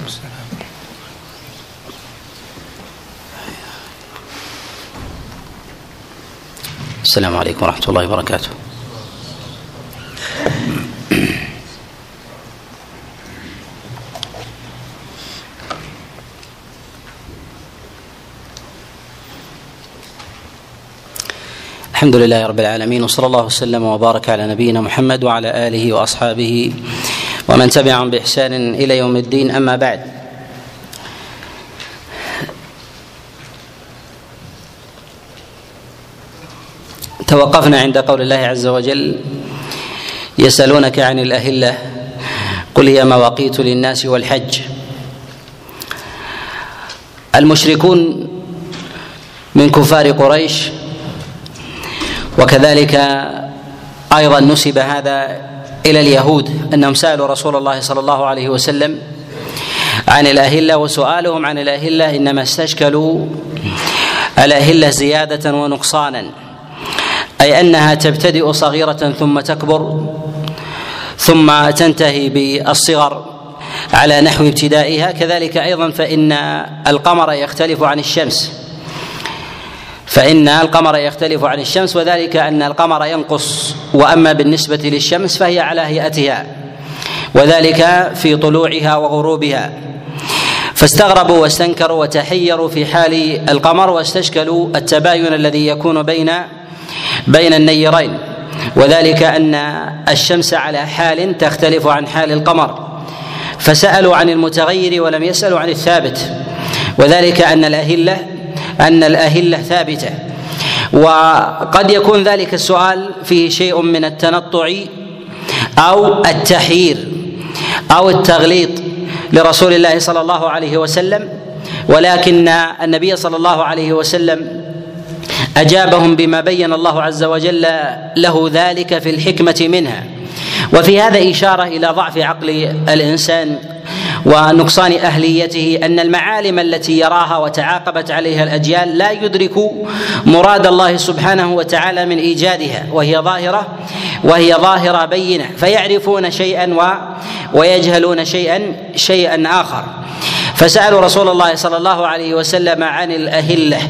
السلام عليكم ورحمة الله وبركاته. الحمد لله رب العالمين، وصلى الله وسلم وبارك على نبينا محمد وعلى آله وأصحابه ومن تبعهم بإحسان إلى يوم الدين. أما بعد، توقفنا عند قول الله عز وجل: يسألونك عن الأهلة قل هي مواقيت للناس والحج. المشركون من كفار قريش، وكذلك أيضا نسب هذا إلى اليهود، أنهم سألوا رسول الله صلى الله عليه وسلم عن الأهلة، وسؤالهم عن الأهلة إنما استشكلوا الأهلة زيادة ونقصانا، أي أنها تبتدئ صغيرة ثم تكبر ثم تنتهي بالصغر على نحو ابتدائها. كذلك أيضا فإن القمر يختلف عن الشمس، وذلك أن القمر ينقص، وأما بالنسبة للشمس فهي على هيئتها، وذلك في طلوعها وغروبها. فاستغربوا واستنكروا وتحيروا في حال القمر، واستشكلوا التباين الذي يكون بين النيرين، وذلك أن الشمس على حال تختلف عن حال القمر، فسألوا عن المتغير ولم يسألوا عن الثابت، وذلك أن الأهلة ثابتة. وقد يكون ذلك السؤال فيه شيء من التنطع أو التحيير أو التغليط لرسول الله صلى الله عليه وسلم، ولكن النبي صلى الله عليه وسلم أجابهم بما بين الله عز وجل له ذلك في الحكمة منها. وفي هذا إشارة إلى ضعف عقل الإنسان ونقصان أهليته، أن المعالم التي يراها وتعاقبت عليها الأجيال لا يدرك مراد الله سبحانه وتعالى من إيجادها، وهي ظاهرة بينة، فيعرفون شيئا ويجهلون شيئا آخر. فسألوا رسول الله صلى الله عليه وسلم عن الأهلة.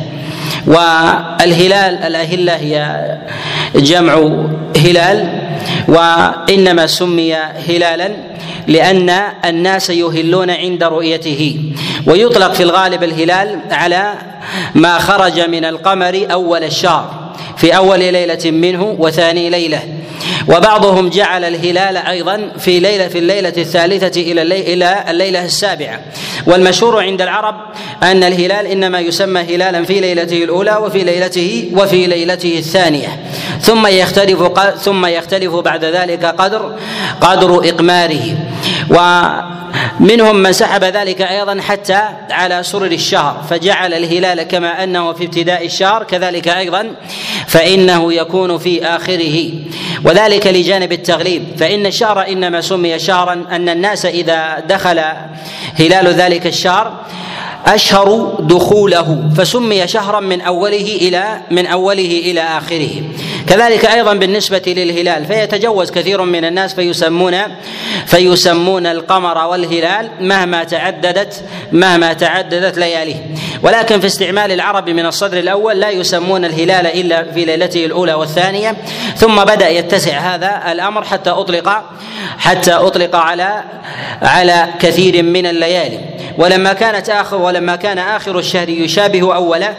الأهلة هي جمع هلال، وإنما سمي هلالا لأن الناس يهلون عند رؤيته. ويطلق في الغالب الهلال على ما خرج من القمر أول الشهر في أول ليلة منه وثاني ليلة. وبعضهم جعل الهلال أيضا في الليلة الثالثة إلى الليلة السابعة. والمشهور عند العرب أن الهلال إنما يسمى هلالا في ليلته الأولى وفي ليلته الثانية، ثم يختلف بعد ذلك قدر إقماره. ومنهم من سحب ذلك أيضا حتى على سرر الشهر، فجعل الهلال كما أنه في ابتداء الشهر كذلك أيضا فإنه يكون في آخره، وذلك لجانب التغليب. فإن الشهر إنما سمي شهرا أن الناس إذا دخل هلال ذلك الشهر أشهر دخوله، فسمي شهرا من أوله إلى آخره. كذلك أيضا بالنسبة للهلال، فيتجوز كثير من الناس فيسمون القمر والهلال مهما تعددت لياليه. ولكن في استعمال العرب من الصدر الأول لا يسمون الهلال إلا في ليلته الأولى والثانية، ثم بدأ يتسع هذا الأمر حتى أطلق على كثير من الليالي. ولما كان آخر الشهر يشابه أوله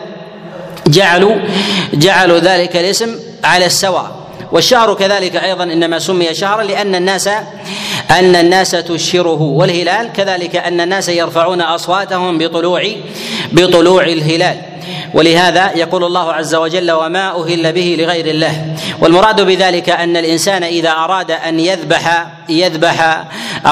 جعلوا ذلك الاسم على السواء. والشهر كذلك أيضا إنما سمي شهرا لأن الناس تشهره، والهلال كذلك أن الناس يرفعون أصواتهم بطلوع الهلال. ولهذا يقول الله عز وجل: وما أهل به لغير الله. والمراد بذلك أن الإنسان إذا أراد أن يذبح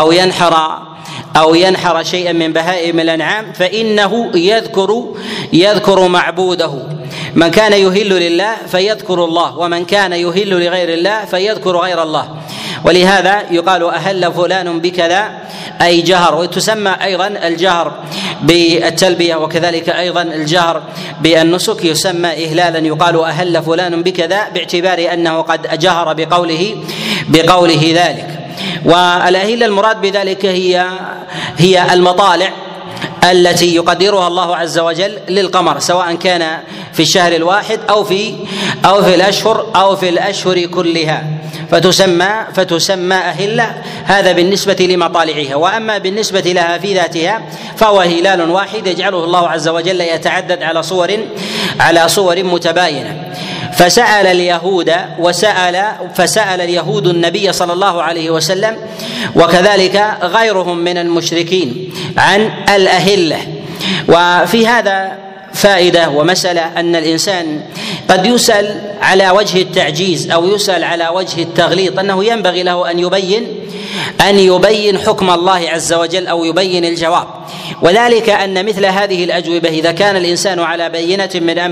أو ينحر شيئا من بهائم الأنعام فإنه يذكر معبوده. من كان يهل لله فيذكر الله، ومن كان يهل لغير الله فيذكر غير الله. ولهذا يقال أهل فلان بكذا أي جهر. وتسمى أيضا الجهر بالتلبية، وكذلك أيضا الجهر بالنسك يسمى إهلالا، يقال أهل فلان بكذا باعتبار أنه قد جهر بقوله ذلك. والأهلة المراد بذلك هي المطالع التي يقدرها الله عز وجل للقمر، سواء كان في الشهر الواحد أو في الأشهر كلها، فتسمى أهلة. هذا بالنسبة لمطالعها. وأما بالنسبة لها في ذاتها فهو هلال واحد يجعله الله عز وجل يتعدد على صور متباينة. فسأل اليهود النبي صلى الله عليه وسلم وكذلك غيرهم من المشركين عن الأهلة. وفي هذا فائدة ومسألة أن الإنسان قد يسأل على وجه التعجيز أو يسأل على وجه التغليط، أنه ينبغي له أن يبين حكم الله عز وجل أو يبين الجواب، وذلك أن مثل هذه الأجوبة إذا كان الإنسان على بينة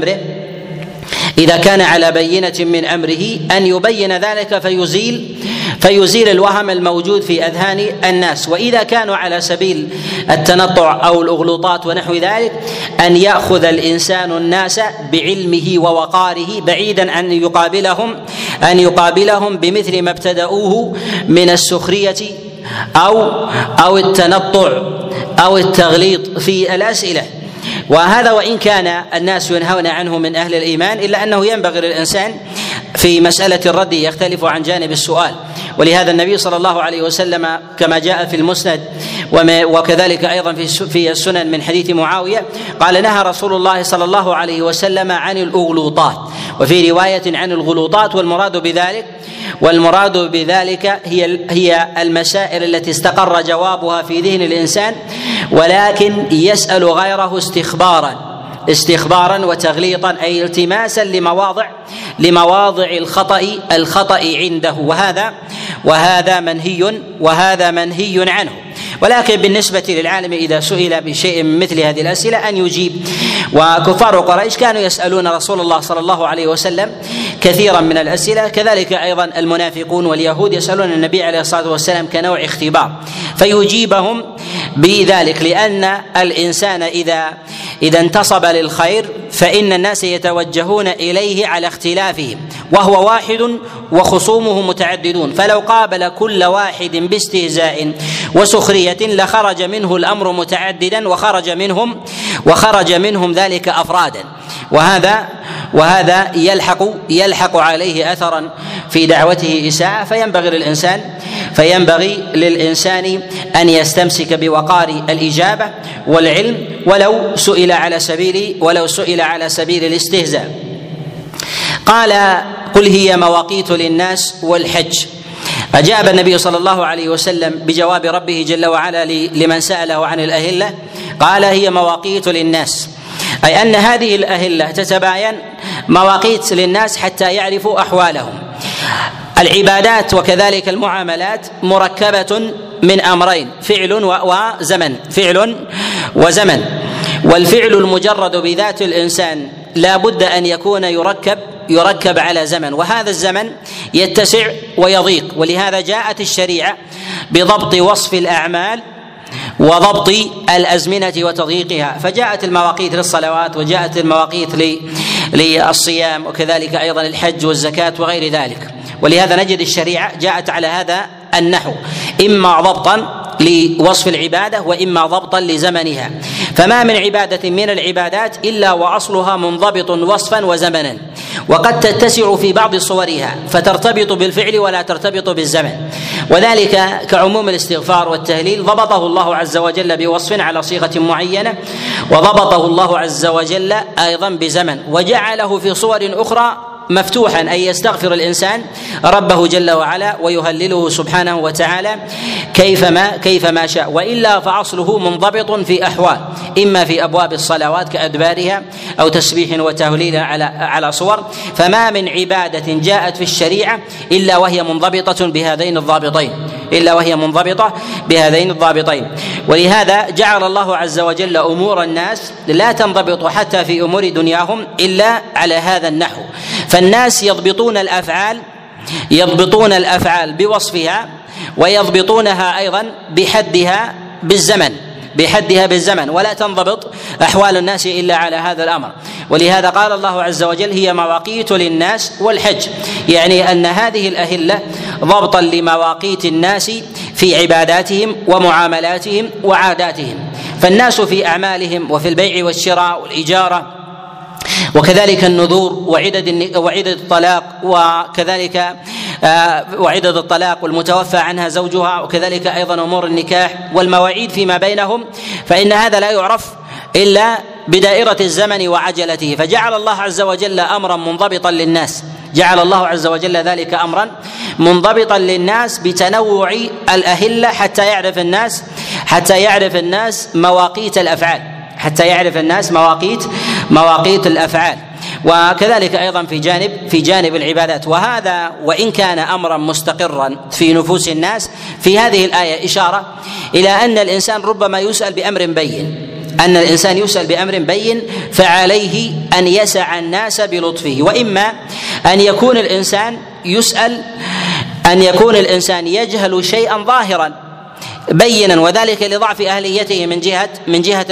من أمره أن يبين ذلك فيزيل الوهم الموجود في أذهان الناس. وإذا كانوا على سبيل التنطع أو الأغلوطات ونحو ذلك أن يأخذ الإنسان الناس بعلمه ووقاره، بعيدا أن يقابلهم بمثل ما ابتدأوه من السخرية أو التنطع أو التغليط في الأسئلة. وهذا وإن كان الناس ينهون عنه من أهل الإيمان، إلا أنه ينبغي للإنسان في مسألة الرد يختلف عن جانب السؤال. ولهذا النبي صلى الله عليه وسلم كما جاء في المسند وكذلك أيضا في السنن من حديث معاوية قال: نهى رسول الله صلى الله عليه وسلم عن الأغلوطات، وفي رواية عن الغلوطات، والمراد بذلك هي المسائل التي استقر جوابها في ذهن الإنسان ولكن يسأل غيره استخبارا وتغليطا، أي التماسا لمواضع الخطأ عنده، وهذا منهي عنه. ولكن بالنسبة للعالم إذا سئل بشيء من مثل هذه الأسئلة أن يجيب. وكفار قريش كانوا يسألون رسول الله صلى الله عليه وسلم كثيرا من الأسئلة، كذلك أيضا المنافقون واليهود يسألون النبي عليه الصلاة والسلام كنوع اختبار فيجيبهم بذلك، لأن الإنسان إذا انتصب للخير فإن الناس يتوجهون إليه على اختلافهم، وهو واحد وخصومه متعددون، فلو قابل كل واحد باستهزاء وسخرية لخرج منه الأمر متعددا وخرج منهم ذلك أفرادا، وهذا يلحق عليه أثرا في دعوته إساءة. فينبغي للإنسان أن يستمسك بوقار الإجابة والعلم ولو سئل على سبيل الاستهزاء. قال: قل هي مواقيت للناس والحج. أجاب النبي صلى الله عليه وسلم بجواب ربه جل وعلا لمن سأله عن الأهلة، قال: هي مواقيت للناس، أي أن هذه الأهلة تتباين مواقيت للناس حتى يعرفوا أحوالهم. العبادات وكذلك المعاملات مركبة من أمرين: فعل وزمن. والفعل المجرد بذات الإنسان لا بد أن يكون يركب على زمن، وهذا الزمن يتسع ويضيق، ولهذا جاءت الشريعة بضبط وصف الأعمال وضبط الأزمنة وتضييقها، فجاءت المواقيت للصلوات وجاءت المواقيت للصيام وكذلك أيضا الحج والزكاة وغير ذلك. ولهذا نجد الشريعة جاءت على هذا النحو، إما ضبطا لوصف العبادة وإما ضبطا لزمنها. فما من عبادة من العبادات إلا وأصلها منضبط وصفا وزمنا، وقد تتسع في بعض صورها فترتبط بالفعل ولا ترتبط بالزمن، وذلك كعموم الاستغفار والتهليل ضبطه الله عز وجل بوصف على صيغة معينة، وضبطه الله عز وجل أيضا بزمن، وجعله في صور أخرى مفتوحا أن يستغفر الإنسان ربه جل وعلا ويهلله سبحانه وتعالى كيفما شاء، وإلا فأصله منضبط في أحوال، إما في أبواب الصلوات كأدبارها أو تسبيح وتهليل على صور. فما من عبادة جاءت في الشريعة إلا وهي منضبطة بهذين الضابطين. ولهذا جعل الله عز وجل أمور الناس لا تنضبط حتى في أمور دنياهم إلا على هذا النحو. فالناس يضبطون الأفعال بوصفها ويضبطونها أيضا بحدها بالزمن، بحدها بالزمن، ولا تنضبط أحوال الناس إلا على هذا الأمر. ولهذا قال الله عز وجل: هي مواقيت للناس والحج، يعني أن هذه الأهلة ضبطا لمواقيت الناس في عباداتهم ومعاملاتهم وعاداتهم. فالناس في أعمالهم وفي البيع والشراء والإجارة وكذلك النذور وعدد الطلاق، وكذلك وعدد الطلاق والمتوفى عنها زوجها، وكذلك أيضا أمور النكاح والمواعيد فيما بينهم، فإن هذا لا يعرف إلا بدائرة الزمن وعجلته. فجعل الله عز وجل أمرا منضبطا للناس، جعل الله عز وجل ذلك أمرا منضبطا للناس بتنوع الأهلة حتى يعرف الناس مواقيت الأفعال، مواقيت الأفعال. وكذلك أيضا في جانب العبادات. وهذا وإن كان أمرا مستقرا في نفوس الناس، في هذه الآية إشارة إلى أن الإنسان ربما يسأل بأمر بين، فعليه أن يسع الناس بلطفه. وإما أن يكون الإنسان يجهل شيئا ظاهرا بينا، وذلك لضعف أهليته من جهة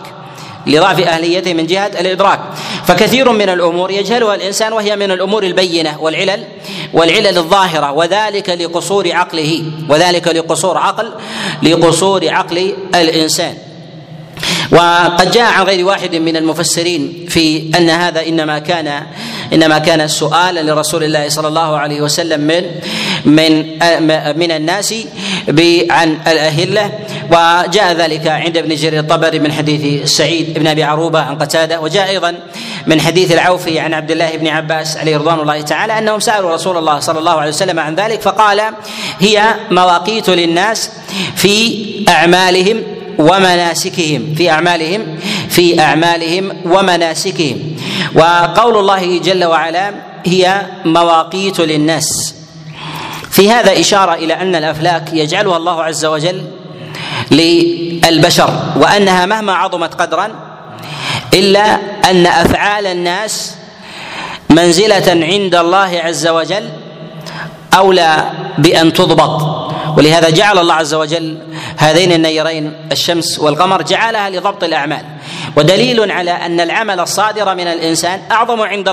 الإدراك، فكثير من الأمور يجهلها الإنسان وهي من الأمور البينة والعلل الظاهرة، وذلك لقصور عقل الإنسان. وقد جاء عن غير واحد من المفسرين في أن هذا إنما كان سؤالا لرسول الله صلى الله عليه وسلم من الناس عن الأهلة. وجاء ذلك عند ابن جرير الطبري من حديث سعيد بن أبي عروبة عن قتادة، وجاء أيضا من حديث العوفي عن عبد الله بن عباس عليه رضوان الله تعالى أنهم سألوا رسول الله صلى الله عليه وسلم عن ذلك، فقال: هي مواقيت للناس في أعمالهم ومناسكهم. وقول الله جل وعلا: هي مواقيت للناس، في هذا إشارة إلى أن الأفلاك يجعلها الله عز وجل للبشر، وأنها مهما عظمت قدرا إلا أن أفعال الناس منزلة عند الله عز وجل أولى بأن تضبط. ولهذا جعل الله عز وجل هذين النيرين الشمس والقمر جعلها لضبط الأعمال، ودليل على أن العمل الصادر من الإنسان أعظم عند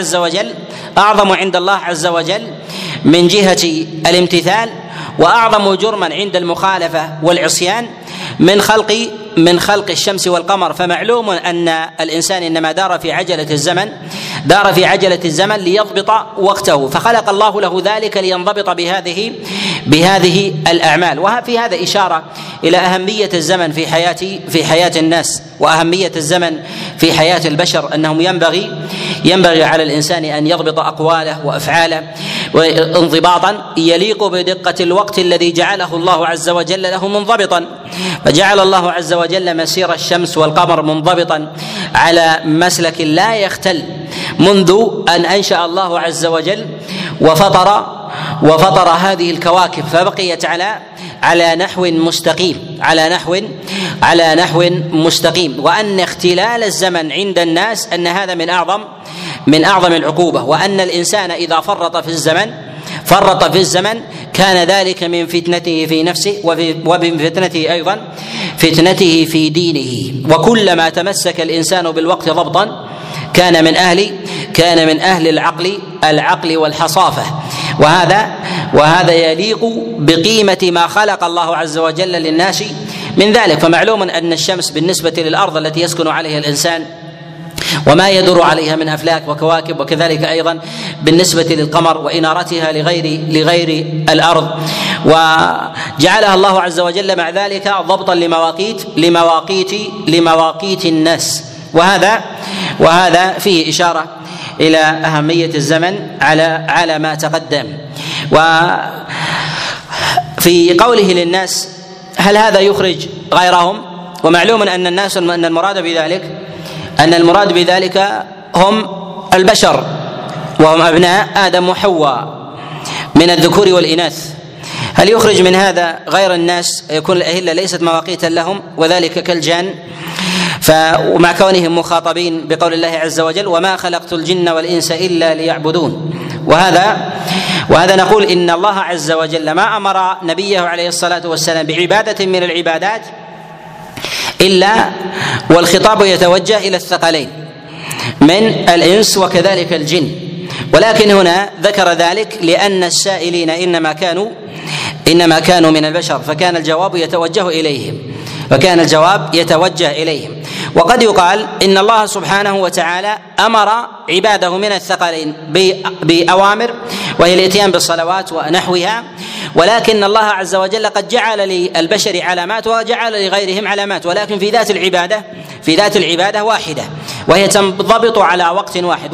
الله عز وجل من جهة الامتثال، وأعظم جرما عند المخالفة والعصيان من خلق الشمس والقمر. فمعلوم أن الإنسان إنما دار في عجلة الزمن ليضبط وقته، فخلق الله له ذلك لينضبط بهذه الأعمال. وفي هذا إشارة إلى أهمية الزمن في حياة الناس، وأهمية الزمن في حياة البشر، أنهم ينبغي على الإنسان أن يضبط أقواله وأفعاله انضباطا يليق بدقة الوقت الذي جعله الله عز وجل له منضبطا. فجعل الله عز وجل مسير الشمس والقمر منضبطا على مسلك لا يختل منذ أن أنشأ الله عز وجل وفطر هذه الكواكب، فبقيت على نحو مستقيم. وأن اختلال الزمن عند الناس أن هذا من أعظم العقوبة، وأن الإنسان إذا فرط في الزمن كان ذلك من فتنته في نفسه، ومن فتنته أيضا فتنته في دينه. وكلما تمسك الإنسان بالوقت ضبطا كان من أهل العقل والحصافة. وهذا يليق بقيمة ما خلق الله عز وجل للناس من ذلك. فمعلوم أن الشمس بالنسبة للأرض التي يسكن عليها الإنسان وما يدور عليها من أفلاك وكواكب، وكذلك أيضا بالنسبة للقمر وإنارتها لغير الأرض، وجعلها الله عز وجل مع ذلك ضبطا لمواقيت الناس. وهذا فيه إشارة إلى أهمية الزمن على ما تقدم. وفي قوله للناس، هل هذا يخرج غيرهم؟ ومعلوم أن المراد بذلك هم البشر، وهم أبناء آدم وحواء من الذكور والإناث. هل يخرج من هذا غير الناس يكون الأهلة ليست مواقيتا لهم، وذلك كالجان؟ ومع كونهم مخاطبين بقول الله عز وجل: وما خلقت الجن والإنس إلا ليعبدون. وهذا نقول إن الله عز وجل ما أمر نبيه عليه الصلاة والسلام بعبادة من العبادات إلا والخطاب يتوجه إلى الثقلين من الإنس وكذلك الجن، ولكن هنا ذكر ذلك لأن السائلين إنما كانوا من البشر، فكان الجواب يتوجه إليهم. وقد يقال إن الله سبحانه وتعالى أمر عباده من الثقلين بأوامر وهي الإتيان بالصلوات ونحوها، ولكن الله عز وجل قد جعل للبشر علامات وجعل لغيرهم علامات، ولكن في ذات العبادة واحدة وهي تنضبط على وقت واحد،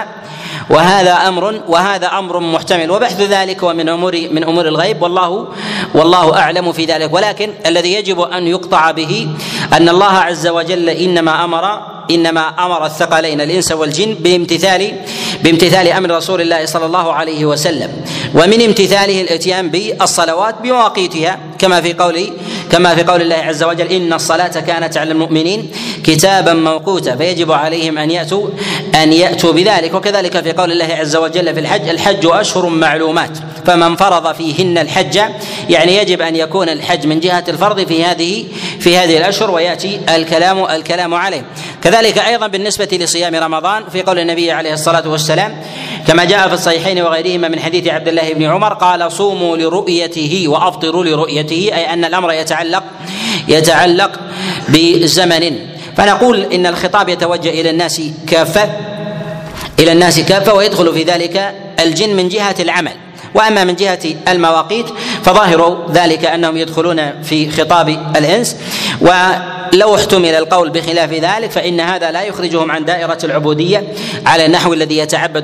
وهذا أمر محتمل، وبحث ذلك ومن أمور الغيب والله أعلم في ذلك. ولكن الذي يجب أن يقطع به أن الله عز وجل إنما أمر الثقلين الإنس والجن بامتثال أمر رسول الله صلى الله عليه وسلم، ومن امتثاله الاتيان بالصلوات بمواقيتها كما في قول الله عز وجل: إن الصلاة كانت على المؤمنين كتابا موقوتا، فيجب عليهم أن يأتوا بذلك. وكذلك في قول الله عز وجل في الحج أشهر معلومات، فمن فرض فيهن الحج، يعني يجب أن يكون الحج من جهة الفرض في هذه الأشهر، ويأتي الكلام عليه. كذلك أيضا بالنسبة لصيام رمضان في قول النبي عليه الصلاة والسلام كما جاء في الصحيحين وغيرهما من حديث عبد الله بن عمر قال: صوموا لرؤيته وأفطروا لرؤيته، أي أن الأمر يتعلق بزمن. فنقول إن الخطاب يتوجه إلى الناس كافة، ويدخل في ذلك الجن من جهة العمل. وأما من جهة المواقيت فظاهر ذلك أنهم يدخلون في خطاب الإنس، ولو احتمل القول بخلاف ذلك فإن هذا لا يخرجهم عن دائرة العبودية على النحو الذي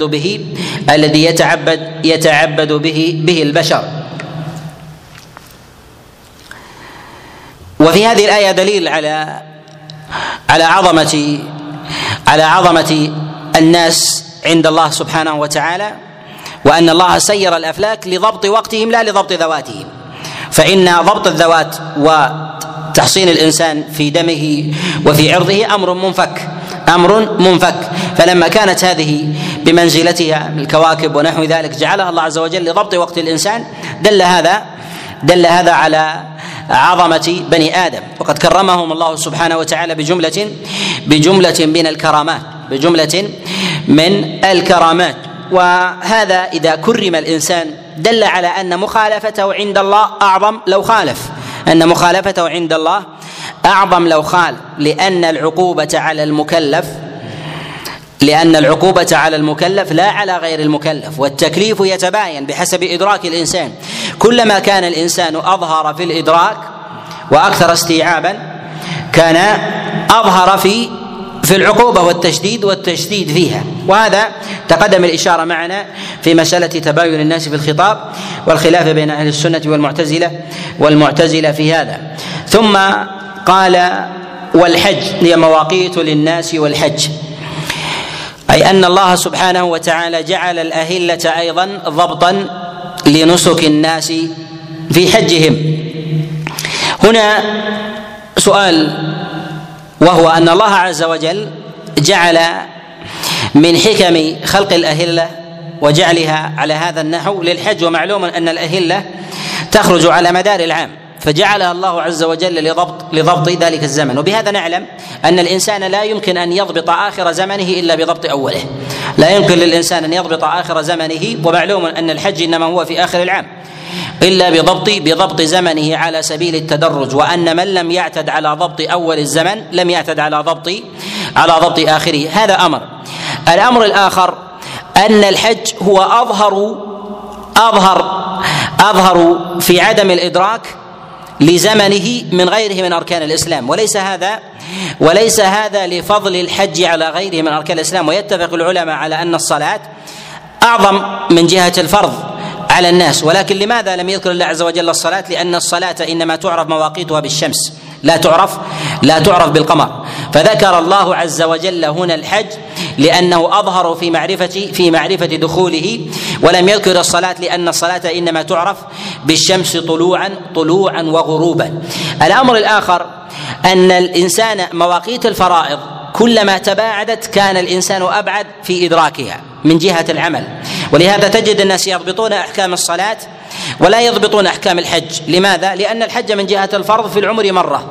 يتعبد به البشر. وفي هذه الآية دليل على عظمة الناس عند الله سبحانه وتعالى، وأن الله سير الأفلاك لضبط وقتهم لا لضبط ذواتهم، فإن ضبط الذوات وتحصين الإنسان في دمه وفي عرضه أمر منفك. فلما كانت هذه بمنزلتها من الكواكب ونحو ذلك جعلها الله عز وجل لضبط وقت الإنسان، دل هذا على عظمة بني آدم، وقد كرمهم الله سبحانه وتعالى بجملة من الكرامات. وهذا إذا كرم الإنسان دل على أن مخالفته عند الله أعظم لو خالف، لأن العقوبة على المكلف لا على غير المكلف، والتكليف يتباين بحسب إدراك الإنسان. كلما كان الإنسان أظهر في الإدراك وأكثر استيعابا كان أظهر في العقوبة والتشديد فيها. وهذا تقدم الإشارة معنا في مسألة تباين الناس في الخطاب والخلاف بين أهل السنة والمعتزلة في هذا. ثم قال: والحج هي مواقيت للناس والحج، أي أن الله سبحانه وتعالى جعل الأهلة أيضا ضبطا لنسك الناس في حجهم. هنا سؤال، وهو أن الله عز وجل جعل من حكم خلق الأهلة وجعلها على هذا النحو للحج، ومعلوم أن الأهلة تخرج على مدار العام، فجعلها الله عز وجل لضبط ذلك الزمن. وبهذا نعلم أن الإنسان لا يمكن أن يضبط آخر زمنه إلا بضبط أوله، لا يمكن للإنسان أن يضبط آخر زمنه، ومعلوم أن الحج إنما هو في آخر العام، إلا بضبط زمنه على سبيل التدرج، وأن من لم يعتد على ضبط أول الزمن لم يعتد على ضبط آخره. هذا أمر. الأمر الآخر أن الحج هو أظهر في عدم الإدراك لزمنه من غيره من أركان الإسلام، وليس هذا لفضل الحج على غيره من أركان الإسلام. ويتفق العلماء على أن الصلاة أعظم من جهة الفرض على الناس، ولكن لماذا لم يذكر الله عز وجل الصلاة؟ لأن الصلاة إنما تعرف مواقيتها بالشمس، لا تعرف بالقمر، فذكر الله عز وجل هنا الحج لأنه أظهر في معرفة دخوله، ولم يذكر الصلاة لأن الصلاة إنما تعرف بالشمس طلوعا وغروبا. الأمر الآخر أن الإنسان مواقيت الفرائض كلما تباعدت كان الإنسان أبعد في إدراكها من جهة العمل، ولهذا تجد الناس يضبطون أحكام الصلاة ولا يضبطون أحكام الحج. لماذا؟ لأن الحج من جهة الفرض في العمر مرة،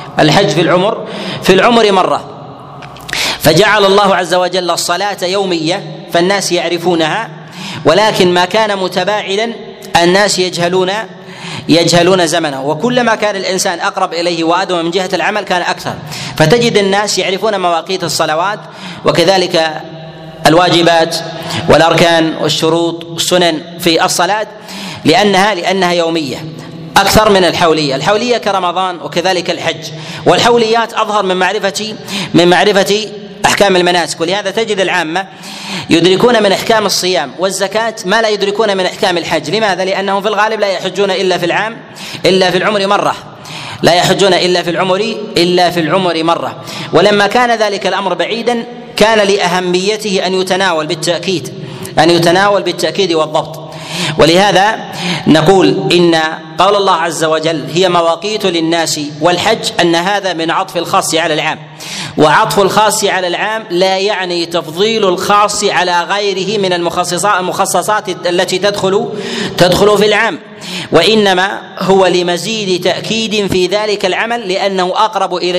الحج في العمر مرة. فجعل الله عز وجل الصلاة يومية فالناس يعرفونها، ولكن ما كان متباعدا الناس يجهلون زمنه، وكلما كان الإنسان أقرب إليه وأدوم من جهة العمل كان أكثر. فتجد الناس يعرفون مواقيت الصلوات وكذلك الواجبات والأركان والشروط والسنن في الصلاة لأنها يومية أكثر من الحولية كرمضان وكذلك الحج. والحوليات أظهر من معرفة أحكام المناسك، ولهذا تجد العامة يدركون من أحكام الصيام والزكاة ما لا يدركون من أحكام الحج. لماذا؟ لأنهم في الغالب لا يحجون إلا في العمر مرة، لا يحجون إلا في العمر مرة. ولما كان ذلك الأمر بعيدا كان لأهميته أن يتناول بالتأكيد والضبط. ولهذا نقول إن قول الله عز وجل هي مواقيت للناس والحج أن هذا من عطف الخاص على العام، وعطف الخاص على العام لا يعني تفضيل الخاص على غيره من المخصصات التي تدخل في العام، وإنما هو لمزيد تأكيد في ذلك العمل لأنه أقرب إلى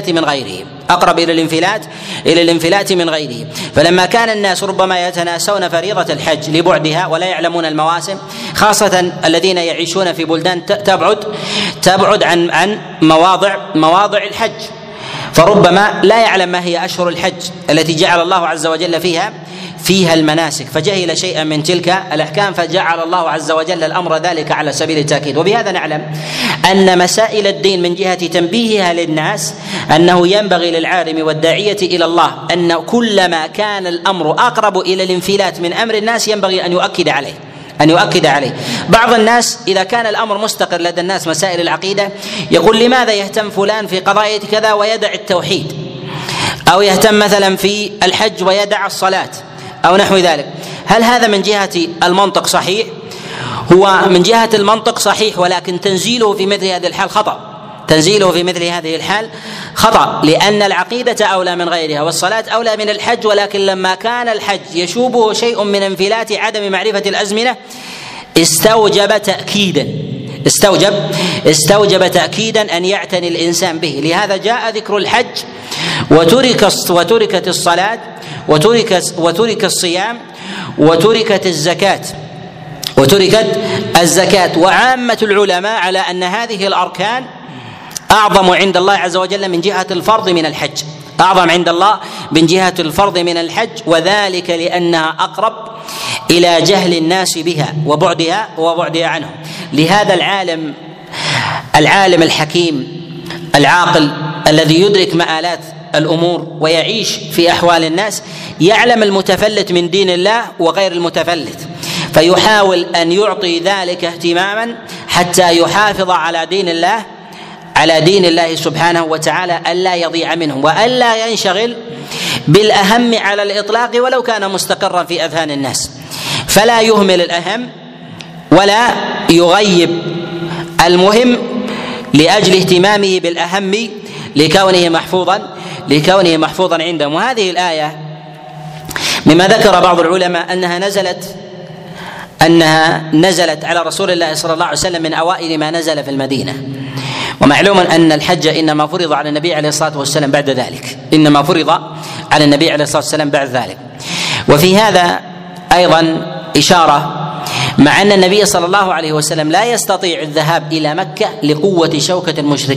الانفلات من غيره. فلما كان الناس ربما يتناسون فريضة الحج لبعدها ولا يعلمون المواسم، خاصة الذين يعيشون في بلدان تبعد عن مواضع الحج، فربما لا يعلم ما هي أشهر الحج التي جعل الله عز وجل فيها المناسك، فجهل شيئا من تلك الأحكام، فجعل الله عز وجل الأمر ذلك على سبيل التأكيد. وبهذا نعلم أن مسائل الدين من جهة تنبيهها للناس أنه ينبغي للعالم والداعية إلى الله أن كلما كان الأمر أقرب إلى الانفلات من أمر الناس ينبغي أن يؤكد عليه. بعض الناس إذا كان الأمر مستقر لدى الناس مسائل العقيدة يقول لماذا يهتم فلان في قضايا كذا ويدع التوحيد، أو يهتم مثلا في الحج ويدع الصلاة أو نحو ذلك. هل هذا من جهة المنطق صحيح؟ هو من جهة المنطق صحيح، ولكن تنزيله في مثل هذه الحال خطأ، لأن العقيدة أولى من غيرها والصلاة أولى من الحج. ولكن لما كان الحج يشوبه شيء من انفلات عدم معرفة الأزمنة استوجب تأكيدا أن يعتني الإنسان به. لهذا جاء ذكر الحج وتركت الصلاة وترك الصيام وتركت الزكاة. وعامة العلماء على أن هذه الأركان أعظم عند الله عز وجل من جهة الفرض من الحج، وذلك لأنها أقرب إلى جهل الناس بها وبعدها عنهم. لهذا العالم الحكيم العاقل الذي يدرك مآلات الأمور ويعيش في أحوال الناس يعلم المتفلت من دين الله وغير المتفلت، فيحاول أن يعطي ذلك اهتماما حتى يحافظ على دين الله سبحانه وتعالى، ألا يضيع منهم وألا ينشغل بالأهم على الإطلاق ولو كان مستقرا في أذهان الناس، فلا يهمل الأهم ولا يغيب المهم لأجل اهتمامه بالأهم لكونه محفوظا عندهم. وهذه الآية مما ذكر بعض العلماء أنها نزلت على رسول الله صلى الله عليه وسلم من أوائل ما نزل في المدينة، ومعلوم أن الحج إنما فرض على النبي عليه الصلاة والسلام بعد ذلك. وفي هذا أيضا إشارة، مع أن النبي صلى الله عليه وسلم لا يستطيع الذهاب إلى مكة لقوة شوكة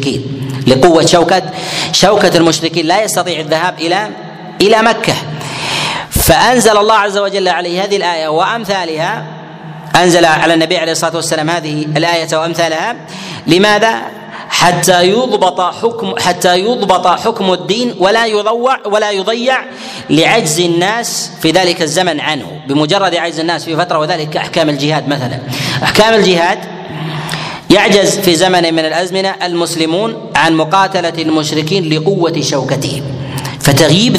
المشركين لا يستطيع الذهاب إلى مكة، فأنزل الله عز وجل عليه هذه الآية وأمثالها، أنزل على النبي عليه الصلاة والسلام هذه الآية وأمثالها. لماذا؟ حتى يضبط حكم الدين ولا يضيع لعجز الناس في ذلك الزمن عنه، بمجرد عجز الناس في فترة. وذلك كأحكام الجهاد مثلا، أحكام الجهاد يعجز في زمن من الأزمنة المسلمون عن مقاتلة المشركين لقوة شوكتهم، فتغييب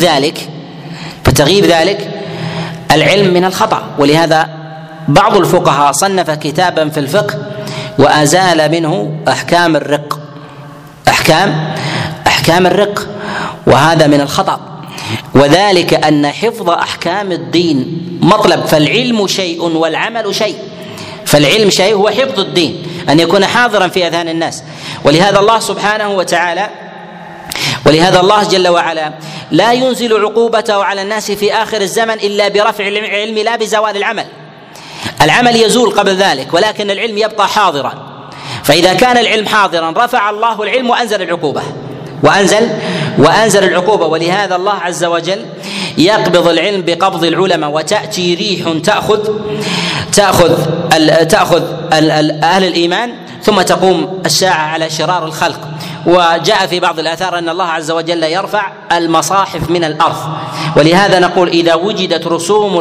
ذلك العلم من الخطأ. ولهذا بعض الفقهاء صنف كتابا في الفقه وأزال منه أحكام الرق، وهذا من الخطأ، وذلك أن حفظ أحكام الدين مطلب، فالعلم شيء والعمل شيء. فالعلم شيء هو حفظ الدين، أن يكون حاضرا في أذهان الناس. ولهذا الله سبحانه وتعالى ولهذا الله جل وعلا لا ينزل عقوبته على الناس في آخر الزمن إلا برفع العلم لا بزوال العمل. العمل يزول قبل ذلك ولكن العلم يبقى حاضرا، فإذا كان العلم حاضرا رفع الله العلم وأنزل العقوبة وأنزل العقوبة. ولهذا الله عز وجل يقبض العلم بقبض العلماء، وتأتي ريح تأخذ أهل الإيمان ثم تقوم الساعة على شرار الخلق. وجاء في بعض الآثار أن الله عز وجل يرفع المصاحف من الأرض. ولهذا نقول إذا وجدت رسوم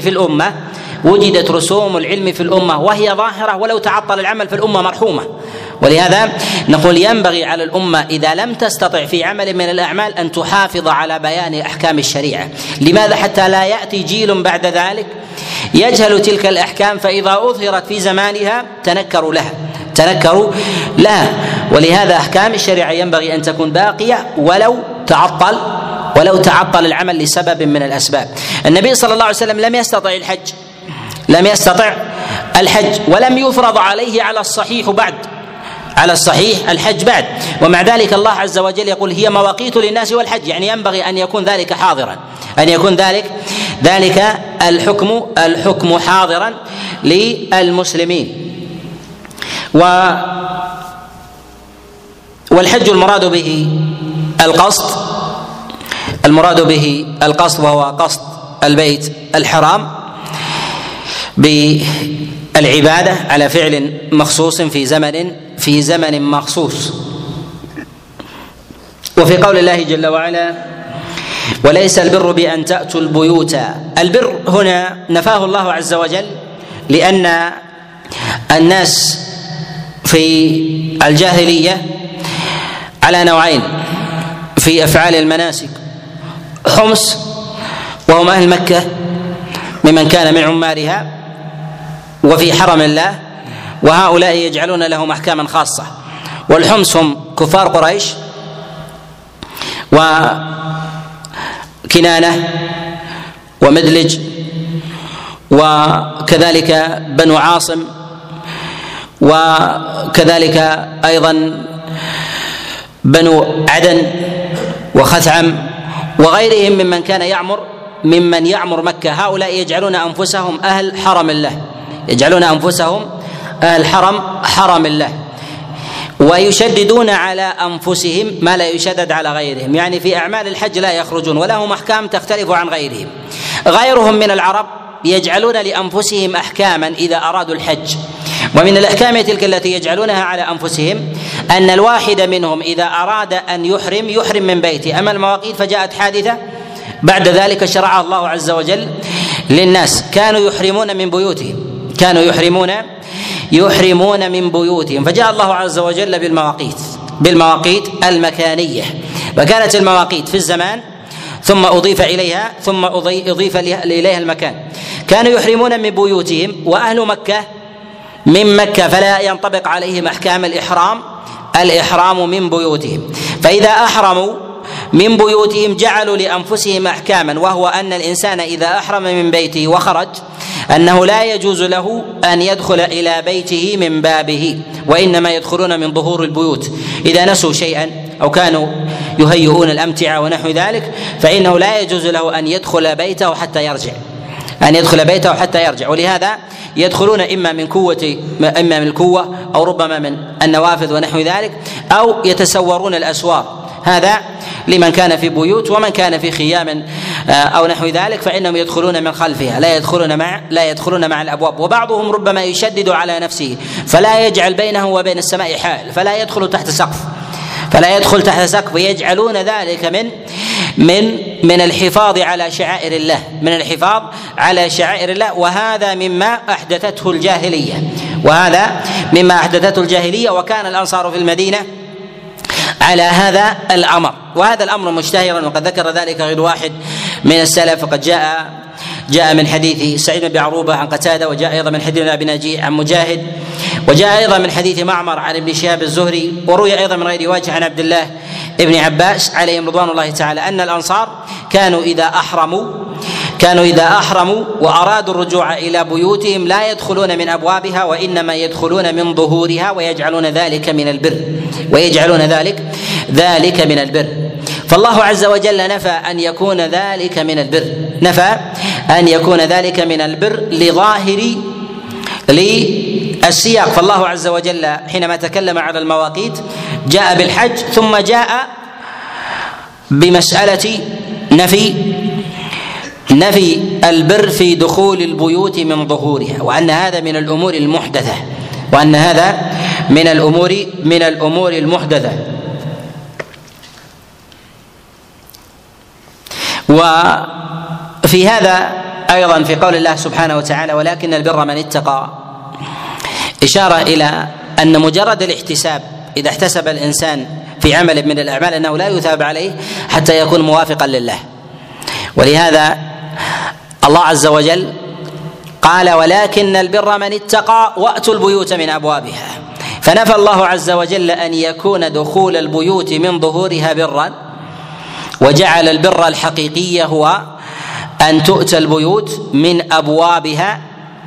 العلم في الأمة وهي ظاهرة ولو تعطل العمل في الأمة مرحومة. ولهذا نقول ينبغي على الأمة إذا لم تستطع في عمل من الأعمال أن تحافظ على بيان أحكام الشريعة. لماذا؟ حتى لا يأتي جيل بعد ذلك يجهل تلك الأحكام، فإذا أظهرت في زمانها تنكروا لها. ولهذا أحكام الشريعة ينبغي أن تكون باقية ولو تعطل العمل لسبب من الأسباب. النبي صلى الله عليه وسلم لم يستطع الحج ولم يفرض عليه على الصحيح الحج بعد، ومع ذلك الله عز وجل يقول هي مواقيت للناس والحج، يعني ينبغي أن يكون ذلك حاضرا، أن يكون ذلك الحكم حاضرا للمسلمين. والحج المراد به القصد وهو قصد البيت الحرام بالعبادة على فعل مخصوص في زمن مخصوص. وفي قول الله جل وعلا وليس البر بأن تأتوا البيوت، البر هنا نفاه الله عز وجل لأن الناس في الجاهلية على نوعين في أفعال المناسك: حمص وهم أهل مكة ممن كان من عمارها وفي حرم الله، وهؤلاء يجعلون لهم أحكاما خاصة. والحمص هم كفار قريش وكنانة ومدلج وكذلك بنو عاصم وكذلك أيضا بنو عدن وخثعم وغيرهم ممن يعمر مكة. هؤلاء يجعلون أنفسهم أهل حرم الله، ويشددون على أنفسهم ما لا يشدد على غيرهم، يعني في أعمال الحج لا يخرجون ولهم أحكام تختلف عن غيرهم. غيرهم من العرب يجعلون لأنفسهم أحكاما إذا أرادوا الحج، ومن الأحكام تلك التي يجعلونها على أنفسهم أن الواحد منهم إذا أراد أن يحرم من بيته. أما المواقيت فجاءت حادثة بعد ذلك شرعها الله عز وجل للناس، كانوا يحرمون من بيوتهم فجاء الله عز وجل بالمواقيت المكانية، فكانت المواقيت في الزمان ثم أضيف إليها المكان. كانوا يحرمون من بيوتهم وأهل مكة من مكة فلا ينطبق عليهم أحكام الإحرام من بيوتهم، فإذا أحرموا من بيوتهم جعلوا لأنفسهم أحكاما، وهو أن الإنسان إذا أحرم من بيته وخرج أنه لا يجوز له أن يدخل إلى بيته من بابه، وإنما يدخلون من ظهور البيوت. إذا نسوا شيئا أو كانوا يهيئون الأمتعة ونحو ذلك فإنه لا يجوز له أن يدخل بيته حتى يرجع، ولهذا يدخلون إما من الكوة أو ربما من النوافذ ونحو ذلك، أو يتسورون الأسوار. هذا لمن كان في بيوت، ومن كان في خيام أو نحو ذلك فإنهم يدخلون من خلفها لا يدخلون مع الأبواب. وبعضهم ربما يشدد على نفسه فلا يجعل بينه وبين السماء حائل، فلا يدخل تحت سقف، ويجعلون ذلك من الحفاظ على شعائر الله، وهذا مما أحدثته الجاهلية. وكان الأنصار في المدينة على هذا الأمر، وهذا الأمر مشتهرا، وقد ذكر ذلك غير واحد من السلف. فقد جاء من حديث سعيد بن عروبة عن قتادة، وجاء أيضا من حديث أبي نجيح عن مجاهد، وجاء أيضا من حديث معمر عن ابن شهاب الزهري، وروي أيضا من غير وجه عن عبد الله ابن عباس عليهم رضوان الله تعالى أن الأنصار كانوا إذا أحرموا وأرادوا الرجوع إلى بيوتهم لا يدخلون من أبوابها، وإنما يدخلون من ظهورها، ويجعلون ذلك من البر. فالله عز وجل نفى أن يكون ذلك من البر، نفى أن يكون ذلك من البر لظاهر للسياق. فالله عز وجل حينما تكلم على المواقيت جاء بالحج ثم جاء بمسألة نفي البر في دخول البيوت من ظهورها، وأن هذا من الأمور المحدثة، وأن هذا من الأمور المحدثة. وفي هذا أيضا في قول الله سبحانه وتعالى ولكن البر من اتقى، إشارة إلى أن مجرد الاحتساب إذا احتسب الإنسان في عمل من الأعمال أنه لا يثاب عليه حتى يكون موافقا لله. ولهذا الله عز وجل قال ولكن البر من اتقى وأتوا البيوت من أبوابها، فنفى الله عز وجل أن يكون دخول البيوت من ظهورها برا، وجعل البر الحقيقي هو أن تؤتى البيوت من أبوابها،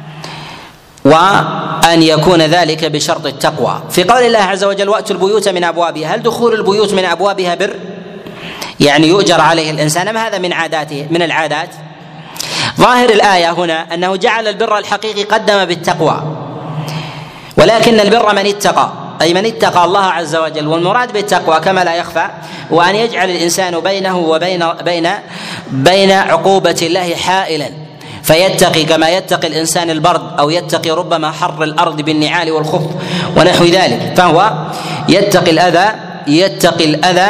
وأن يكون ذلك بشرط التقوى. في قول الله عز وجل وأتوا البيوت من أبوابها، هل دخول البيوت من أبوابها بر يعني يؤجر عليه الإنسان، أم هذا من العادات؟ ظاهر الآية هنا أنه جعل البر الحقيقي قدم بالتقوى، ولكن البر من اتقى، أي من اتقى الله عز وجل. والمراد بالتقوى كما لا يخفى وأن يجعل الإنسان بينه وبين عقوبة الله حائلا، فيتقي كما يتقي الإنسان البرد، أو يتقي ربما حر الأرض بالنعال والخف ونحو ذلك، فهو يتقي الأذى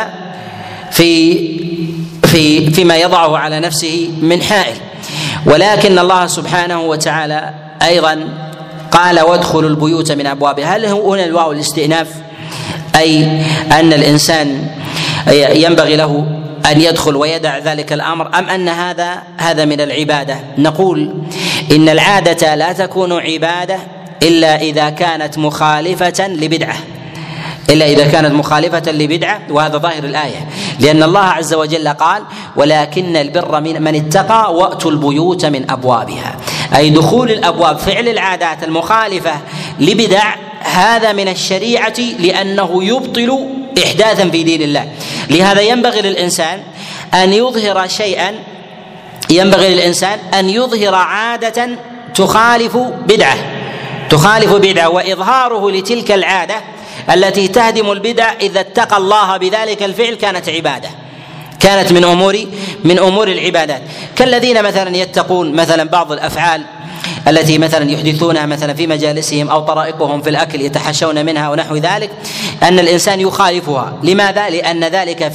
فيما يضعه على نفسه من حائل. ولكن الله سبحانه وتعالى أيضا قال وادخلوا البيوت من أبوابها. هل هنا الواو الاستئناف، أي أن الإنسان ينبغي له أن يدخل ويدع ذلك الأمر، أم أن هذا من العبادة؟ نقول إن العادة لا تكون عبادة إلا إذا كانت مخالفة لبدعة، وهذا ظاهر الآية، لأن الله عز وجل قال ولكن البر من اتقى وأتوا البيوت من أبوابها، أي دخول الأبواب، فعل العادات المخالفة لبدع، هذا من الشريعة لأنه يبطل إحداثا في دين الله. لهذا ينبغي للإنسان أن يظهر عادة تخالف بدعة، وإظهاره لتلك العادة التي تهدم البدع إذا اتقى الله بذلك الفعل كانت عبادة، كانت من أمور العبادات. كالذين مثلا يتقون مثلا بعض الأفعال التي مثلا يحدثونها مثلا في مجالسهم أو طرائقهم في الأكل يتحشون منها ونحو ذلك، أن الإنسان يخالفها. لماذا؟ لأن ذلك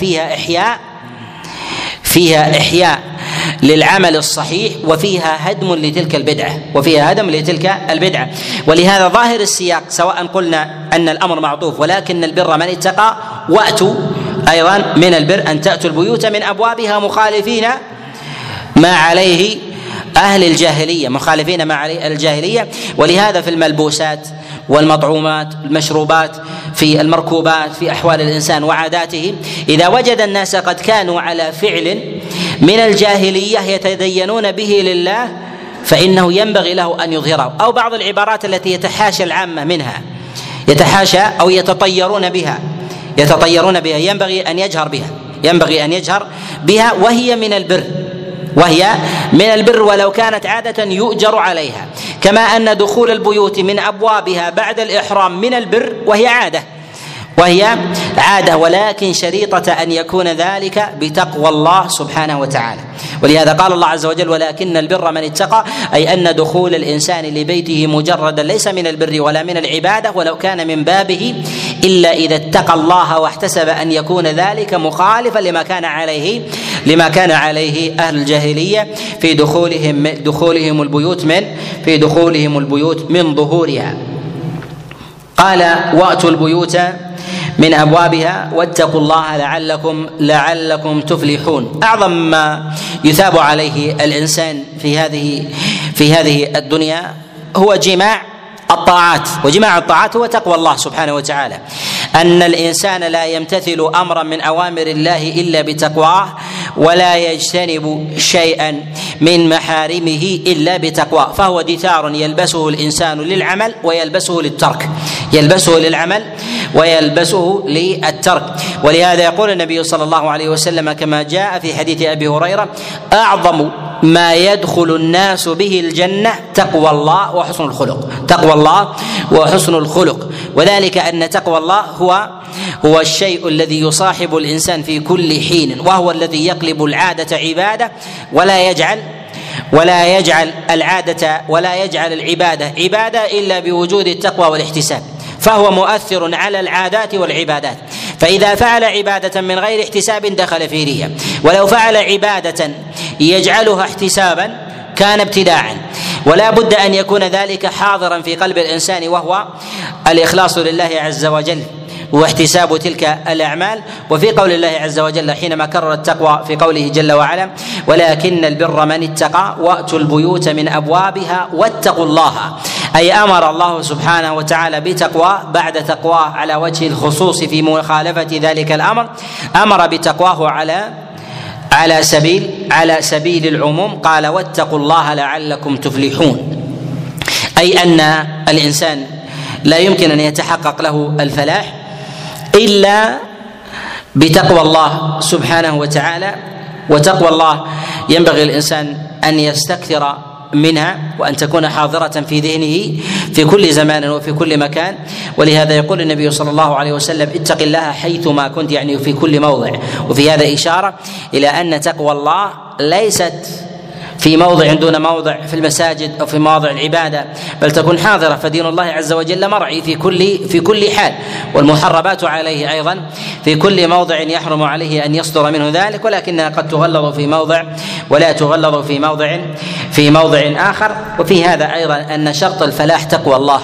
فيها إحياء للعمل الصحيح، وفيها هدم لتلك البدعة. ولهذا ظاهر السياق سواء قلنا أن الأمر معطوف ولكن البر من اتقى، وأتوا أيضا من البر أن تأتوا البيوت من أبوابها مخالفين ما عليه أهل الجاهلية. ولهذا في الملبوسات والمطعومات المشروبات في المركوبات في أحوال الإنسان وعاداته، إذا وجد الناس قد كانوا على فعل من الجاهلية يتدينون به لله فإنه ينبغي له أن يظهره. أو بعض العبارات التي يتحاشى العامة منها، يتحاشى أو يتطيرون بها ينبغي أن يجهر بها، وهي من البر ولو كانت عادة يؤجر عليها، كما أن دخول البيوت من أبوابها بعد الإحرام من البر وهي عادة، ولكن شريطة أن يكون ذلك بتقوى الله سبحانه وتعالى. ولهذا قال الله عز وجل ولكن البر من اتقى، أي أن دخول الإنسان لبيته مجردا ليس من البر ولا من العبادة ولو كان من بابه، إلا إذا اتقى الله واحتسب أن يكون ذلك مخالفا لما كان عليه أهل الجاهلية في دخولهم البيوت من ظهورها. قال وأتوا البيوت من أبوابها واتقوا الله لعلكم تفلحون. أعظم ما يثاب عليه الإنسان في هذه الدنيا هو جماع الطاعات، وجماع الطاعات هو تقوى الله سبحانه وتعالى، أن الإنسان لا يمتثل أمرا من أوامر الله إلا بتقواه، ولا يجتنب شيئا من محارمه إلا بتقواه، فهو دثار يلبسه الإنسان للعمل ويلبسه للترك، ويلبسه للترك. ولهذا يقول النبي صلى الله عليه وسلم كما جاء في حديث أبي هريرة: أعظم ما يدخل الناس به الجنة تقوى الله وحسن الخلق. تقوى الله وحسن الخلق، وذلك أن تقوى الله هو الشيء الذي يصاحب الإنسان في كل حين، وهو الذي يقلب العادة عبادة ولا يجعل العبادة عبادة إلا بوجود التقوى والاحتساب، فهو مؤثر على العادات والعبادات. فإذا فعل عبادة من غير احتساب دخل في رياء، ولو فعل عبادة يجعلها احتسابا كان ابتداعا. ولا بد أن يكون ذلك حاضرا في قلب الإنسان، وهو الإخلاص لله عز وجل واحتساب تلك الأعمال. وفي قول الله عز وجل حينما كرر التقوى في قوله جل وعلا: ولكن البر من اتقى وأتوا البيوت من أبوابها واتقوا الله، أي أمر الله سبحانه وتعالى بتقوى بعد تقواه على وجه الخصوص في مخالفة ذلك الأمر، أمر بتقواه على سبيل العموم، قال: واتقوا الله لعلكم تفلحون، أي أن الإنسان لا يمكن أن يتحقق له الفلاح إلا بتقوى الله سبحانه وتعالى. وتقوى الله ينبغي الإنسان أن يستكثر منها وأن تكون حاضرة في ذهنه في كل زمان وفي كل مكان. ولهذا يقول النبي صلى الله عليه وسلم: اتق الله حيثما كنت، يعني في كل موضع. وفي هذا إشارة إلى أن تقوى الله ليست في موضع دون موضع في المساجد أو في مواضع العبادة، بل تكون حاضرة، فدين الله عز وجل مرعي في كل حال، والمحرمات عليه أيضا في كل موضع يحرم عليه أن يصدر منه ذلك، ولكنها قد تغلظ في موضع ولا تغلظ في موضع آخر. وفي هذا أيضا أن شرط الفلاح تقوى الله،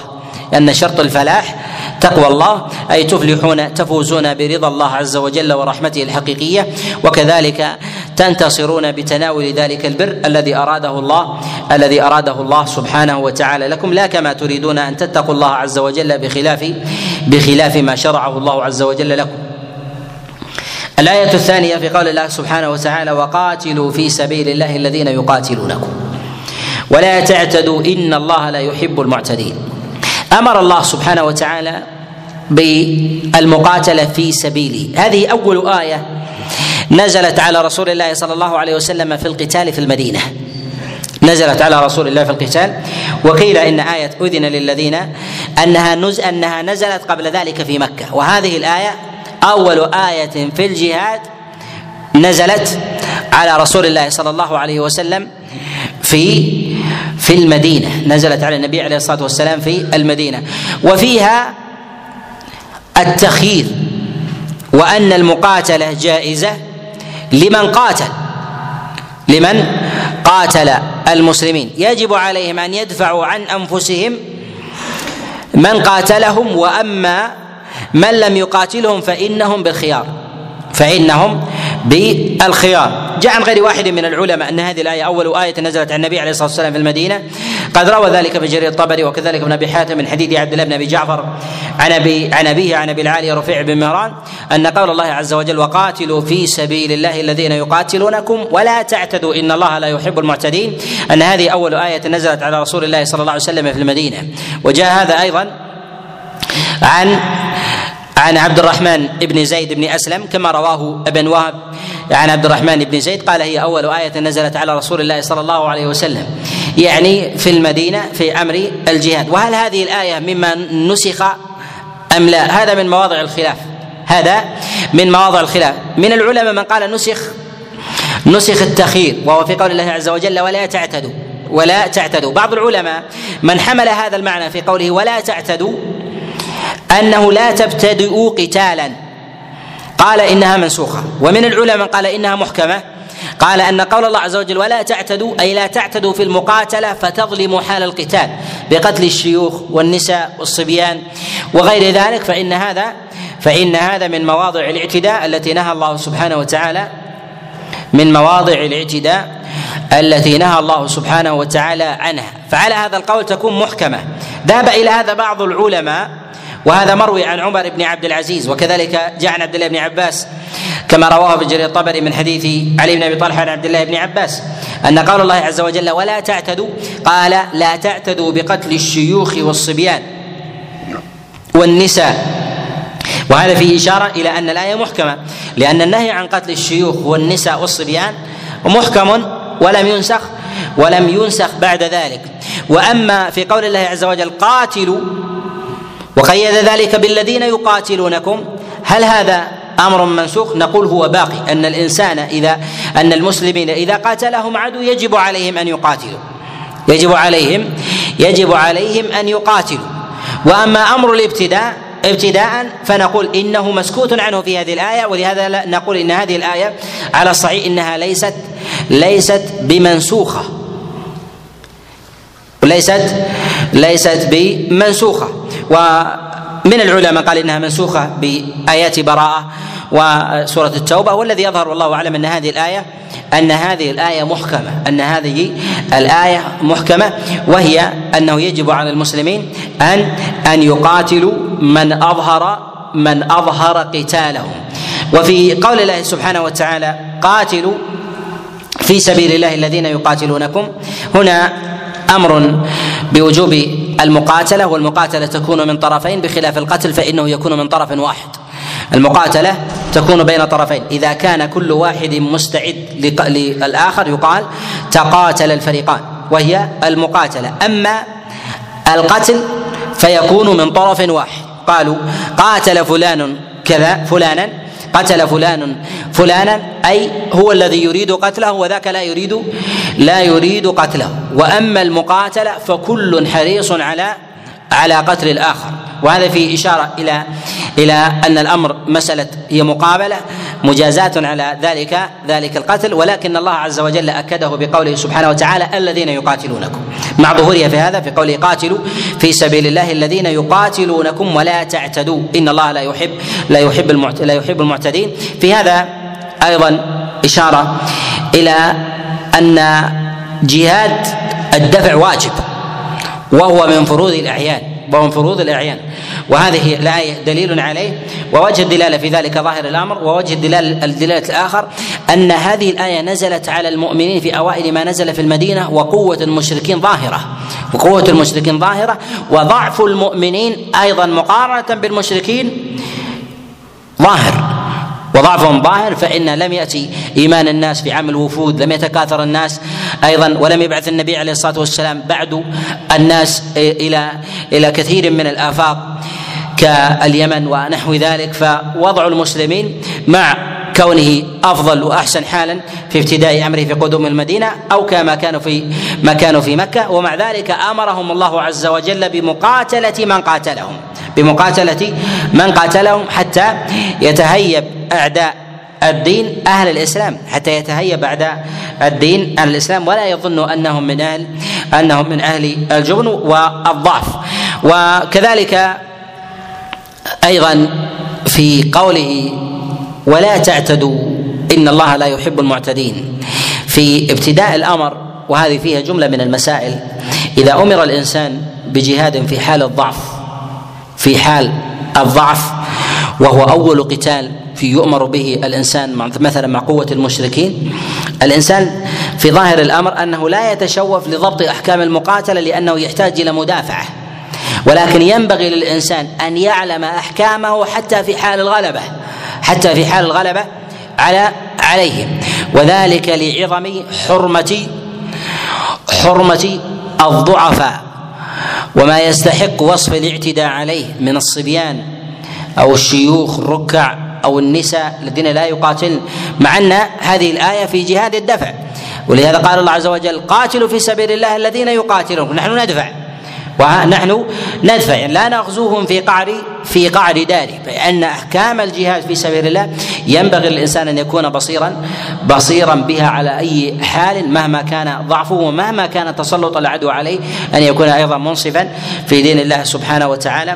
تقوى الله، أي تفوزون برضا الله عز وجل ورحمته الحقيقية، وكذلك تنتصرون بتناول ذلك البر الذي أراده الله سبحانه وتعالى لكم، لا كما تريدون أن تتقوا الله عز وجل بخلاف ما شرعه الله عز وجل لكم. الآية الثانية في قول الله سبحانه وتعالى: وقاتلوا في سبيل الله الذين يقاتلونكم ولا تعتدوا إن الله لا يحب المعتدين. أمر الله سبحانه وتعالى بالمقاتلة في سبيله. هذه أول آية نزلت على رسول الله صلى الله عليه وسلم في القتال في المدينة، نزلت على رسول الله في القتال. وقيل إن آية أذن للذين أنها نزلت قبل ذلك في مكة، وهذه الآية أول آية في الجهاد نزلت على رسول الله صلى الله عليه وسلم في المدينة، نزلت على النبي عليه الصلاة والسلام في المدينة، وفيها التخيير، وأن المقاتلة جائزة لمن قاتل المسلمين، يجب عليهم أن يدفعوا عن أنفسهم من قاتلهم، وأما من لم يقاتلهم فإنهم بالخيار. جاء عن غير واحد من العلماء أن هذه الآية أول آية نزلت على النبي عليه الصلاة والسلام في المدينة. قد روى ذلك في جرير الطبري وكذلك ابن أبي حاتم من حديث عبد الله بن أبي جعفر عن أبيه عن أبي العالي رفيع بن مهران أن قول الله عز وجل: وقاتلوا في سبيل الله الذين يقاتلونكم ولا تعتدوا إن الله لا يحب المعتدين، أن هذه أول آية نزلت على رسول الله صلى الله عليه وسلم في المدينة. وجاء هذا أيضا عن عبد الرحمن بن زيد بن أسلم كما رواه ابن وهب عن عبد الرحمن بن زيد قال: هي أول آية نزلت على رسول الله صلى الله عليه وسلم، يعني في المدينة في أمر الجهاد. وهل هذه الآية مما نسخ أم لا؟ هذا من مواضع الخلاف. من العلماء من قال نسخ التخيير، وهو في قول الله عز وجل: ولا تعتدوا. بعض العلماء من حمل هذا المعنى في قوله ولا تعتدوا أنه لا تبتدئوا قتالا، قال إنها منسوخة. ومن العلماء قال إنها محكمة، قال أن قول الله عز وجل ولا تعتدوا أي لا تعتدوا في المقاتلة فتظلموا حال القتال بقتل الشيوخ والنساء والصبيان وغير ذلك، فإن هذا من مواضع الاعتداء التي نهى الله سبحانه وتعالى عنها. فعلى هذا القول تكون محكمة. ذهب إلى هذا بعض العلماء، وهذا مروي عن عمر بن عبد العزيز، وكذلك جاء عن عبد الله بن عباس كما رواه في جرير الطبري من حديث علي بن ابي طلحه عن عبد الله بن عباس ان قول الله عز وجل ولا تعتدوا، قال: لا تعتدوا بقتل الشيوخ والصبيان والنساء وهذا فيه إشارة إلى أن الآية محكمة، لأن النهي عن قتل الشيوخ والنساء والصبيان محكم ولم ينسخ بعد ذلك. وأما في قول الله عز وجل قاتلوا وقيد ذلك بالذين يقاتلونكم، هل هذا أمر منسوخ؟ نقول هو باقي، أن المسلمين إذا قاتلهم عدو يجب عليهم أن يقاتلوا، يجب عليهم أن يقاتلوا. وأما أمر الابتداء فنقول إنه مسكوت عنه في هذه الآية، ولهذا نقول إن هذه الآية على الصحيح إنها ليست بمنسوخة، ومن العلماء قال إنها منسوخة بآيات براءة وسورة التوبة، والذي يظهر والله أعلم أن هذه الآية محكمة، وهي أنه يجب على المسلمين أن يقاتلوا من أظهر قتالهم. وفي قول الله سبحانه وتعالى قاتلوا في سبيل الله الذين يقاتلونكم، هنا أمر بوجوب المقاتلة، والمقاتلة تكون من طرفين بخلاف القتل فإنه يكون من طرف واحد. المقاتلة تكون بين طرفين، إذا كان كل واحد مستعد للآخر يقال تقاتل الفريقان، وهي المقاتلة. أما القتل فيكون من طرف واحد، قالوا قاتل فلان كذا فلانا، قتل فلانا أي هو الذي يريد قتله وذاك لا يريد قتله. وأما المقاتلة فكل حريص على قتل الآخر، وهذا فيه إشارة إلى أن الأمر مسألة هي مقابلة مجازاة على ذلك القتل، ولكن الله عز وجل أكده بقوله سبحانه وتعالى الذين يقاتلونكم، مع ظهورها في هذا في قوله قاتلوا في سبيل الله الذين يقاتلونكم ولا تعتدوا إن الله لا يحب المعتدين. في هذا أيضا إشارة إلى أن جهاد الدفع واجب، وهو من فروض الأعيان، وهذه الآية دليل عليه. ووجه الدلالة في ذلك ظاهر الأمر، ووجه الدلالة الآخر أن هذه الآية نزلت على المؤمنين في أوائل ما نزل في المدينة، وقوة المشركين ظاهرة، وضعف المؤمنين أيضا مقارنة بالمشركين وضعفهم ظاهر، فإن لم يأتي إيمان الناس في عام الوفود، لم يتكاثر الناس أيضا، ولم يبعث النبي عليه الصلاة والسلام بعد الناس إلى كثير من الآفاق كاليمن ونحو ذلك. فوضع المسلمين مع كونه أفضل وأحسن حالا في ابتداء أمره في قدوم المدينة أو كما كانوا في مكة، ومع ذلك أمرهم الله عز وجل بمقاتلة من قاتلهم حتى يتهيب أعداء الدين أهل الإسلام، ولا يظن أنهم من أهل الجبن والضعف. وكذلك أيضا في قوله ولا تعتدوا إن الله لا يحب المعتدين في ابتداء الأمر، وهذه فيها جملة من المسائل. إذا أمر الإنسان بجهاد في حال الضعف وهو أول قتال يؤمر به الإنسان مثلا مع قوة المشركين، الإنسان في ظاهر الأمر أنه لا يتشوف لضبط أحكام المقاتلة لأنه يحتاج إلى مدافعة، ولكن ينبغي للإنسان أن يعلم أحكامه حتى في حال الغلبة عليهم، وذلك لعظم حرمة الضعفاء وما يستحق وصف الاعتداء عليه من الصبيان أو الشيوخ الركع أو النساء الذين لا يقاتلن، مع أن هذه الآية في جهاد الدفع. ولهذا قال الله عز وجل قاتلوا في سبيل الله الذين يقاتلون، نحن ندفع يعني لا نغزوهم في قعر داره، فإن أحكام الجهاد في سبيل الله ينبغي للإنسان أن يكون بصيرا بها على أي حال مهما كان ضعفه ومهما كان تسلط العدو عليه، أن يكون أيضا منصفا في دين الله سبحانه وتعالى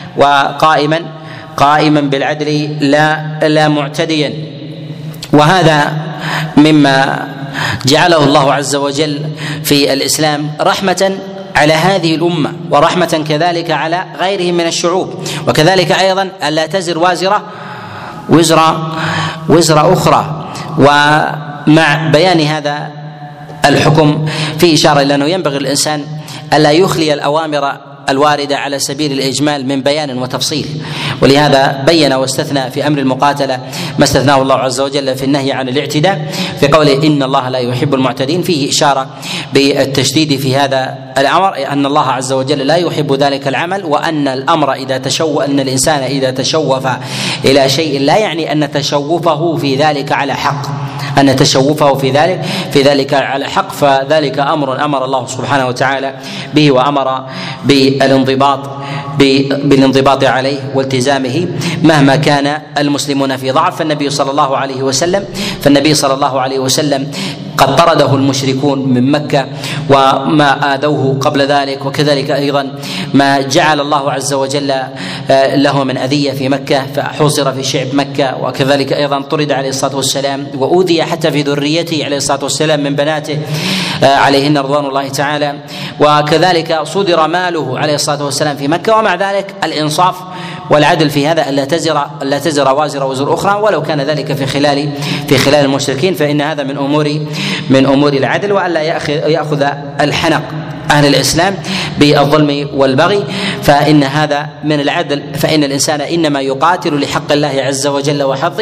وقائما بالعدل لا معتديا. وهذا مما جعله الله عز وجل في الإسلام رحمة على هذه الأمة، ورحمة كذلك على غيرهم من الشعوب، وكذلك أيضا ألا تزر وازرة وزر أخرى. ومع بيان هذا الحكم في إشارة إلى أنه ينبغي الإنسان ألا يخلي الأوامر الواردة على سبيل الإجمال من بيان وتفصيل، ولهذا بين واستثنى في أمر المقاتلة ما استثناه الله عز وجل في النهي عن الاعتداء في قوله إن الله لا يحب المعتدين، فيه إشارة بالتشديد في هذا الأمر أن الله عز وجل لا يحب ذلك العمل، وأن الأمر أن الإنسان إذا تشوف إلى شيء لا يعني أن تشوفه في ذلك على حق، أن تشوفه في ذلك على حق، فذلك أمر الله سبحانه وتعالى به، وأمر بالانضباط عليه والتزامه مهما كان المسلمون في ضعف. فالنبي صلى الله عليه وسلم قد طرده المشركون من مكة وما آذوه قبل ذلك، وكذلك أيضا ما جعل الله عز وجل له من أذية في مكة، فحوصر في شعب مكة، وكذلك أيضا طرد عليه الصلاة والسلام وأوذي حتى في ذريته عليه الصلاة والسلام من بناته عليهن رضوان الله تعالى، وكذلك صدر ماله عليه الصلاة والسلام في مكة. ومع ذلك الإنصاف والعدل في هذا ألا تزر وازر وزر أخرى ولو كان ذلك في خلال المشركين، فإن هذا من أمور العدل، وألا يأخذ الحنق أهل الإسلام بالظلم والبغي، فإن هذا من العدل. فإن الإنسان إنما يقاتل لحق الله عز وجل وحظه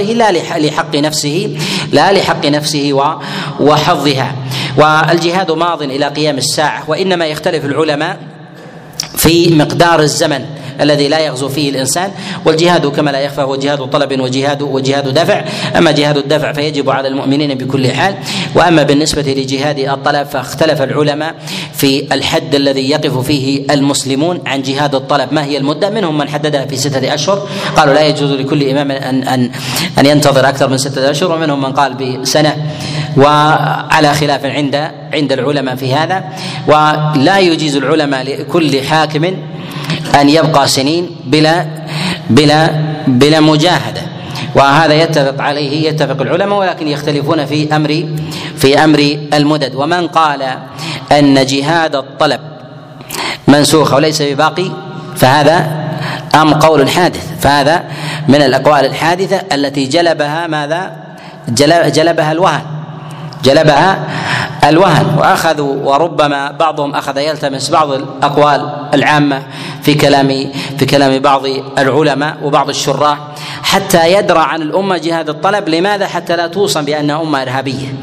لا لحق نفسه وحظها. والجهاد ماض إلى قيام الساعة، وإنما يختلف العلماء في مقدار الزمن الذي لا يغزو فيه الإنسان، والجهاد كما لا يخفى هو جهاد طلب وجهاد دفع. أما جهاد الدفع فيجب على المؤمنين بكل حال، وأما بالنسبة لجهاد الطلب فاختلف العلماء في الحد الذي يقف فيه المسلمون عن جهاد الطلب، ما هي المدة؟ منهم من حددها في 6 أشهر، قالوا لا يجوز لكل إمام أن ينتظر أكثر من 6 أشهر، ومنهم من قال بسنة، وعلى خلاف عند العلماء في هذا. ولا يجيز العلماء لكل حاكم أن يبقى سنين بلا مجاهدة، وهذا يتفق العلماء، ولكن يختلفون في أمر المدد. ومن قال أن جهاد الطلب منسوخ وليس بباقي فهذا قول حادث، فهذا من الأقوال الحادثة التي جلبها الوهن، واخذوا وربما بعضهم اخذ يلتمس بعض الاقوال العامه في كلام بعض العلماء وبعض الشراح حتى يدرى عن الامه جهاد الطلب. لماذا؟ حتى لا توصم بانها امه ارهابيه،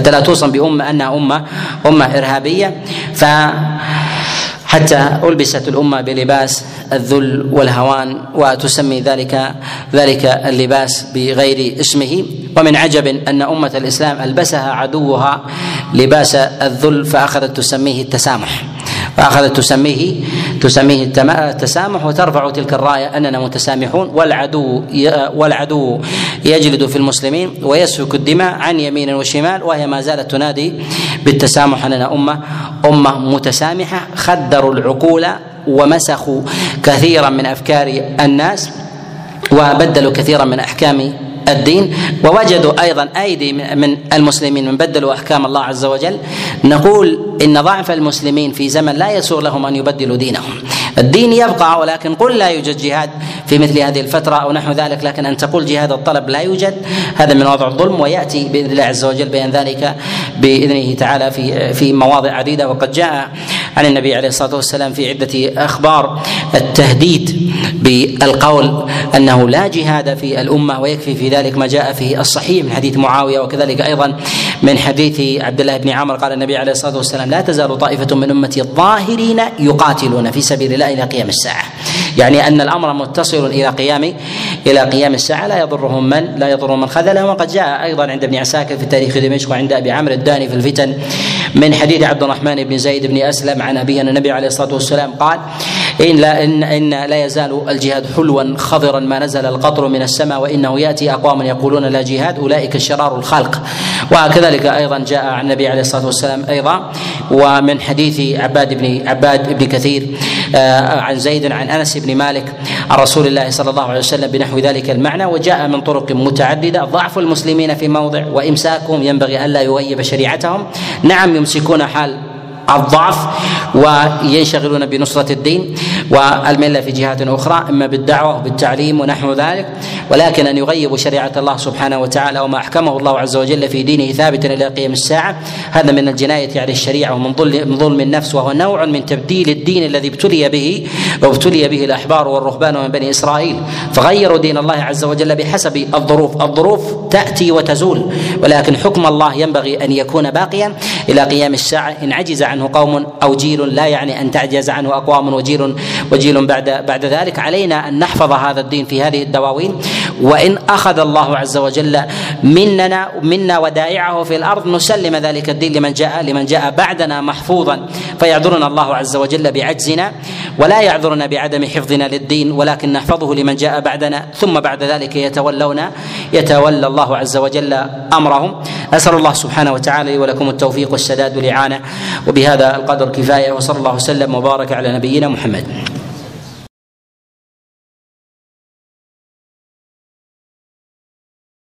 امه ارهابيه، حتى ألبست الأمة بلباس الذل والهوان، وتسمي ذلك اللباس بغير اسمه. ومن عجب أن أمة الإسلام ألبسها عدوها لباس الذل فأخذت تسميه التسامح، التسامح، وترفع تلك الراية أننا متسامحون، والعدو يجلد في المسلمين ويسفك الدماء عن يمين وشمال، وهي ما زالت تنادي بالتسامح، أننا أمة متسامحة. خدروا العقول ومسخوا كثيرا من أفكار الناس وبدلوا كثيرا من أحكام الدين، ووجدوا أيضا أيدي من المسلمين من بدلوا أحكام الله عز وجل. نقول إن ضعف المسلمين في زمن لا يسوغ لهم أن يبدلوا دينهم، الدين يبقى، ولكن قل لا يوجد جهاد في مثل هذه الفترة أو نحو ذلك، لكن أن تقول جهاد الطلب لا يوجد هذا من وضع الظلم، ويأتي بإذن الله عز وجل بيان ذلك بإذنه تعالى في مواضع عديدة. وقد جاء عن النبي عليه الصلاة والسلام في عدة أخبار التهديد بالقول أنه لا جهاد في الأمة، ويكفي في ذلك ما جاء في الصحيح من حديث معاوية، وكذلك أيضا من حديث عبد الله بن عمر قال النبي عليه الصلاة والسلام لا تزال طائفة من أمتي الظاهرين يقاتلون في سبيل الله إلى قيام الساعة، يعني أن الأمر متصل إلى قيام الساعة، لا يضرهم من خذلهم. وقد جاء أيضا عند ابن عساكر في تاريخ دمشق وعند أبي عمرو الداني في الفتن من حديث عبد الرحمن بن زيد بن أسلم عن أبيه أن النبي عليه الصلاة والسلام قال إن لا يزال الجهاد حلوا خضرا ما نزل القطر من السماء، وإنه يأتي أقوام يقولون لا جهاد أولئك شرار الخلق. وكذلك أيضا جاء عن النبي عليه الصلاة والسلام أيضا ومن حديث عباد بن كثير عن زيد عن أنس بن مالك عن رسول الله صلى الله عليه وسلم بنحو ذلك المعنى. وجاء من طرق متعددة ضعف المسلمين في موضع وإمساكهم ينبغي ألا يغيب شريعتهم. نعم يمسكون حال الضعف وينشغلون بنصرة الدين والملة في جهات أخرى، إما بالدعوة وبالتعليم ونحو ذلك، ولكن أن يغيبوا شريعة الله سبحانه وتعالى وما أحكمه الله عز وجل في دينه ثابتا إلى قيام الساعة، هذا من الجناية على الشريعة ومن ظلم النفس، وهو نوع من تبديل الدين الذي ابتلي به الأحبار والرهبان من بني إسرائيل، فغيروا دين الله عز وجل بحسب الظروف تأتي وتزول، ولكن حكم الله ينبغي أن يكون باقيا إلى قيام الساعة. إن عجز عنه قوم أو جيل لا يعني أن تعجز عنه أقوام وجيل بعد ذلك. علينا أن نحفظ هذا الدين في هذه الدواوين، وإن أخذ الله عز وجل منا ودائعه في الأرض نسلم ذلك الدين لمن جاء بعدنا محفوظا، فيعذرنا الله عز وجل بعجزنا ولا يعذرنا بعدم حفظنا للدين، ولكن نحفظه لمن جاء بعدنا، ثم بعد ذلك يتولى الله عز وجل أمرهم. أسأل الله سبحانه وتعالى لي ولكم التوفيق والسداد والإعانة، وبهذا القدر كفاية، وصلى الله وسلم وبارك على نبينا محمد.